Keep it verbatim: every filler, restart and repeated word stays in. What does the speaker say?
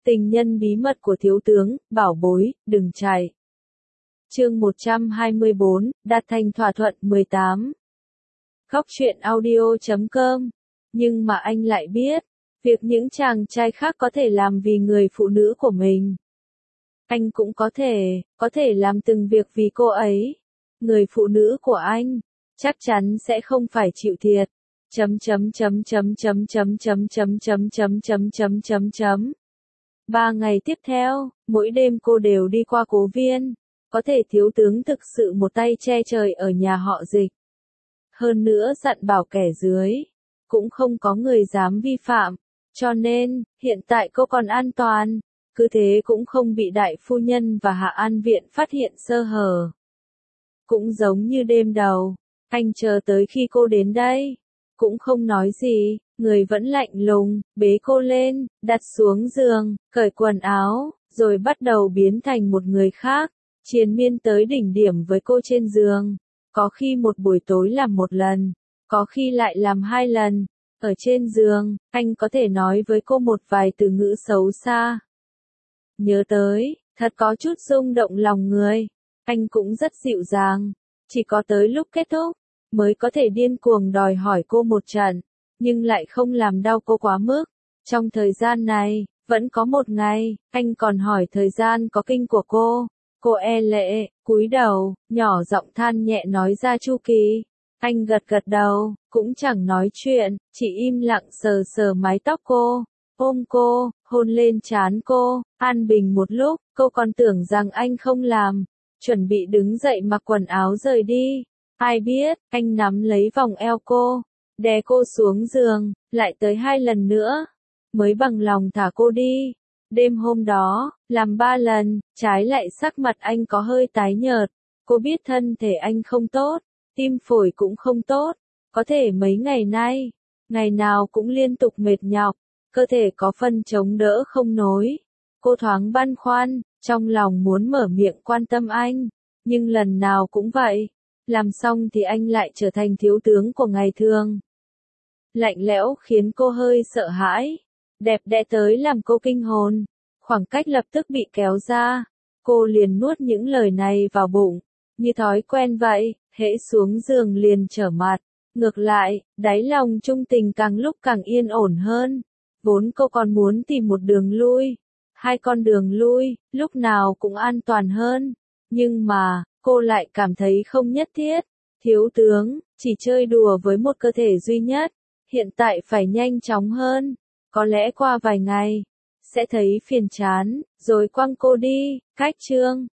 Tình nhân bí mật của thiếu tướng, bảo bối, đừng chạy. Chương một trăm hai mươi bốn, đạt thành thỏa thuận mười tám. Góc truyện audio chấm com. Nhưng mà anh lại biết, việc những chàng trai khác có thể làm vì người phụ nữ của mình. Anh cũng có thể, có thể làm từng việc vì cô ấy. Người phụ nữ của anh, chắc chắn sẽ không phải chịu thiệt. Chấm chấm chấm chấm chấm chấm chấm chấm chấm chấm chấm chấm chấm chấm. Ba ngày tiếp theo, mỗi đêm cô đều đi qua Cố Viên. Có thể thiếu tướng thực sự một tay che trời ở nhà họ Dịch. Hơn nữa dặn bảo kẻ dưới, cũng không có người dám vi phạm. Cho nên, hiện tại cô còn an toàn. Cứ thế cũng không bị đại phu nhân và Hạ An Viện phát hiện sơ hở. Cũng giống như đêm đầu, anh chờ tới khi cô đến đây. Cũng không nói gì, người vẫn lạnh lùng, bế cô lên, đặt xuống giường, cởi quần áo, rồi bắt đầu biến thành một người khác, triền miên tới đỉnh điểm với cô trên giường. Có khi một buổi tối làm một lần, có khi lại làm hai lần. Ở trên giường, anh có thể nói với cô một vài từ ngữ xấu xa. Nhớ tới, thật có chút rung động lòng người. Anh cũng rất dịu dàng, chỉ có tới lúc kết thúc, mới có thể điên cuồng đòi hỏi cô một trận, nhưng lại không làm đau cô quá mức. Trong thời gian này, vẫn có một ngày, anh còn hỏi thời gian có kinh của cô. Cô e lệ, cúi đầu, nhỏ giọng than nhẹ nói ra chu kỳ. Anh gật gật đầu, cũng chẳng nói chuyện, chỉ im lặng sờ sờ mái tóc cô, ôm cô, hôn lên trán cô, an bình một lúc, cô còn tưởng rằng anh không làm, chuẩn bị đứng dậy mặc quần áo rời đi. Ai biết, anh nắm lấy vòng eo cô, đè cô xuống giường, lại tới hai lần nữa, mới bằng lòng thả cô đi. Đêm hôm đó, làm ba lần, trái lại sắc mặt anh có hơi tái nhợt. Cô biết thân thể anh không tốt, tim phổi cũng không tốt, có thể mấy ngày nay, ngày nào cũng liên tục mệt nhọc, cơ thể có phần chống đỡ không nổi. Cô thoáng băn khoăn, trong lòng muốn mở miệng quan tâm anh, nhưng lần nào cũng vậy. Làm xong thì anh lại trở thành thiếu tướng của ngày thường. Lạnh lẽo khiến cô hơi sợ hãi, đẹp đẽ tới làm cô kinh hồn. Khoảng cách lập tức bị kéo ra, cô liền nuốt những lời này vào bụng, như thói quen vậy, hễ xuống giường liền trở mặt. Ngược lại, đáy lòng trung tình càng lúc càng yên ổn hơn. Vốn cô còn muốn tìm một đường lui, hai con đường lui, lúc nào cũng an toàn hơn. Nhưng mà, cô lại cảm thấy không nhất thiết. Thiếu tướng, chỉ chơi đùa với một cơ thể duy nhất, hiện tại phải nhanh chóng hơn. Có lẽ qua vài ngày, sẽ thấy phiền chán, rồi quăng cô đi. Cách chương